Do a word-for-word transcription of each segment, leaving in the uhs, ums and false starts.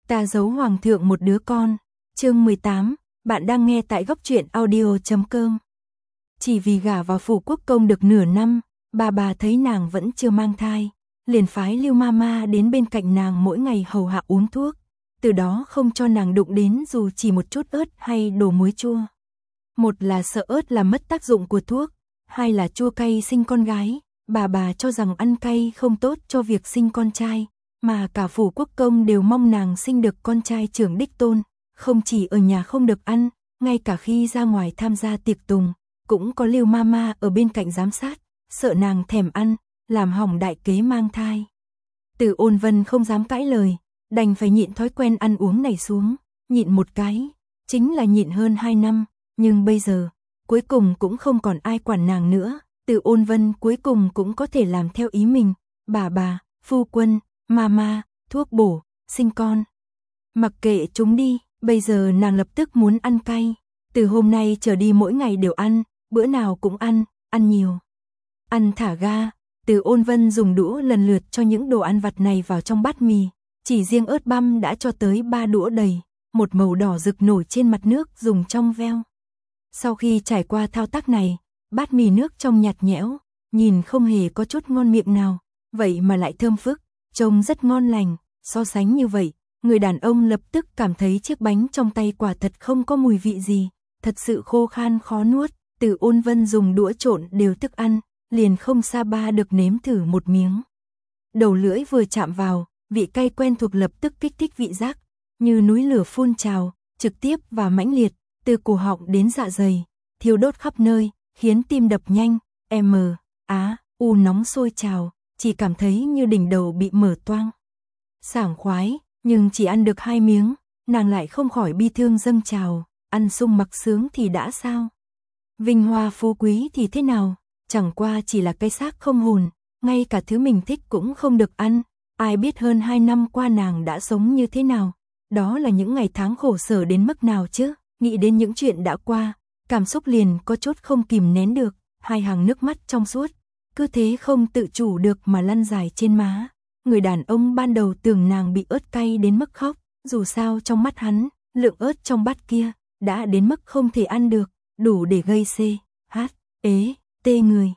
Ta giấu hoàng thượng một đứa con. Chương mười tám, bạn đang nghe tại góc truyện audio chấm com. Chỉ vì gả vào phủ quốc công được nửa năm, bà bà thấy nàng vẫn chưa mang thai, liền phái Lưu Mama đến bên cạnh nàng mỗi ngày hầu hạ uống thuốc, từ đó không cho nàng đụng đến dù chỉ một chút ớt hay đồ muối chua. Một là sợ ớt làm mất tác dụng của thuốc, hai là chua cay sinh con gái, bà bà cho rằng ăn cay không tốt cho việc sinh con trai, mà cả phủ quốc công đều mong nàng sinh được con trai trưởng đích tôn, không chỉ ở nhà không được ăn, ngay cả khi ra ngoài tham gia tiệc tùng, cũng có Lưu Mama ở bên cạnh giám sát, sợ nàng thèm ăn, làm hỏng đại kế mang thai. Từ Ôn Vân không dám cãi lời, đành phải nhịn thói quen ăn uống này xuống, nhịn một cái, chính là nhịn hơn hai năm, nhưng bây giờ, cuối cùng cũng không còn ai quản nàng nữa, Từ Ôn Vân cuối cùng cũng có thể làm theo ý mình, bà bà, phu quân, mama, thuốc bổ, sinh con. Mặc kệ chúng đi, bây giờ nàng lập tức muốn ăn cay, từ hôm nay trở đi mỗi ngày đều ăn, bữa nào cũng ăn, ăn nhiều. Ăn thả ga, Từ Ôn Vân dùng đũa lần lượt cho những đồ ăn vặt này vào trong bát mì, chỉ riêng ớt băm đã cho tới ba đũa đầy, một màu đỏ rực nổi trên mặt nước dùng trong veo. Sau khi trải qua thao tác này, bát mì nước trong nhạt nhẽo, nhìn không hề có chút ngon miệng nào, vậy mà lại thơm phức, trông rất ngon lành, so sánh như vậy, người đàn ông lập tức cảm thấy chiếc bánh trong tay quả thật không có mùi vị gì, thật sự khô khan khó nuốt. Từ Ôn Vân dùng đũa trộn đều thức ăn, liền không xa ba được nếm thử một miếng. Đầu lưỡi vừa chạm vào, vị cay quen thuộc lập tức kích thích vị giác, như núi lửa phun trào, trực tiếp và mãnh liệt, từ cổ họng đến dạ dày, thiêu đốt khắp nơi, khiến tim đập nhanh, m, á, u nóng sôi trào, chỉ cảm thấy như đỉnh đầu bị mở toang. Sảng khoái, nhưng chỉ ăn được hai miếng, nàng lại không khỏi bi thương dâng trào, ăn sung mặc sướng thì đã sao? Vinh hoa phú quý thì thế nào, chẳng qua chỉ là cái xác không hồn, ngay cả thứ mình thích cũng không được ăn, ai biết hơn hai năm qua nàng đã sống như thế nào, đó là những ngày tháng khổ sở đến mức nào chứ, nghĩ đến những chuyện đã qua, cảm xúc liền có chút không kìm nén được, hai hàng nước mắt trong suốt, cứ thế không tự chủ được mà lăn dài trên má. Người đàn ông ban đầu tưởng nàng bị ớt cay đến mức khóc, dù sao trong mắt hắn, lượng ớt trong bát kia đã đến mức không thể ăn được, đủ để gây xê, hát, ế, tê người.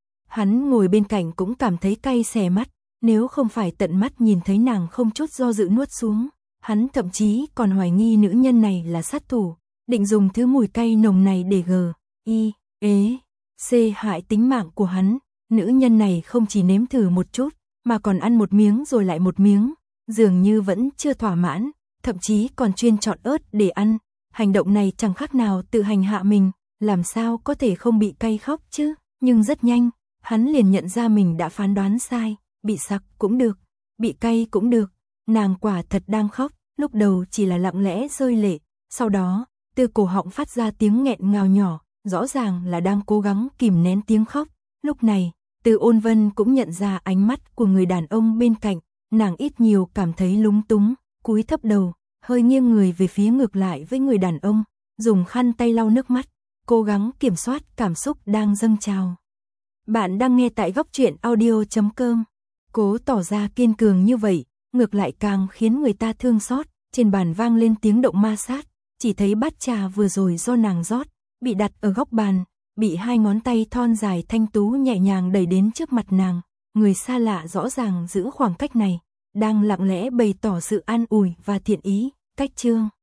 Hắn ngồi bên cạnh cũng cảm thấy cay xè mắt, nếu không phải tận mắt nhìn thấy nàng không chút do dự nuốt xuống, hắn thậm chí còn hoài nghi nữ nhân này là sát thủ, định dùng thứ mùi cay nồng này để gờ, y, ế, xê hại tính mạng của hắn. Nữ nhân này không chỉ nếm thử một chút, mà còn ăn một miếng rồi lại một miếng, dường như vẫn chưa thỏa mãn, thậm chí còn chuyên chọn ớt để ăn. Hành động này chẳng khác nào tự hành hạ mình, làm sao có thể không bị cay khóc chứ, nhưng rất nhanh, hắn liền nhận ra mình đã phán đoán sai, bị sặc cũng được, bị cay cũng được, nàng quả thật đang khóc, lúc đầu chỉ là lặng lẽ rơi lệ, sau đó, từ cổ họng phát ra tiếng nghẹn ngào nhỏ, rõ ràng là đang cố gắng kìm nén tiếng khóc, lúc này, Từ Ôn Vân cũng nhận ra ánh mắt của người đàn ông bên cạnh, nàng ít nhiều cảm thấy lúng túng, cúi thấp đầu, hơi nghiêng người về phía ngược lại với người đàn ông, dùng khăn tay lau nước mắt, cố gắng kiểm soát cảm xúc đang dâng trào. Bạn đang nghe tại góc truyện audio chấm com. Cố tỏ ra kiên cường như vậy, ngược lại càng khiến người ta thương xót. Trên bàn vang lên tiếng động ma sát, chỉ thấy bát trà vừa rồi do nàng rót, bị đặt ở góc bàn, bị hai ngón tay thon dài thanh tú nhẹ nhàng đẩy đến trước mặt nàng. Người xa lạ rõ ràng giữ khoảng cách này, đang lặng lẽ bày tỏ sự an ủi và thiện ý. Cách chương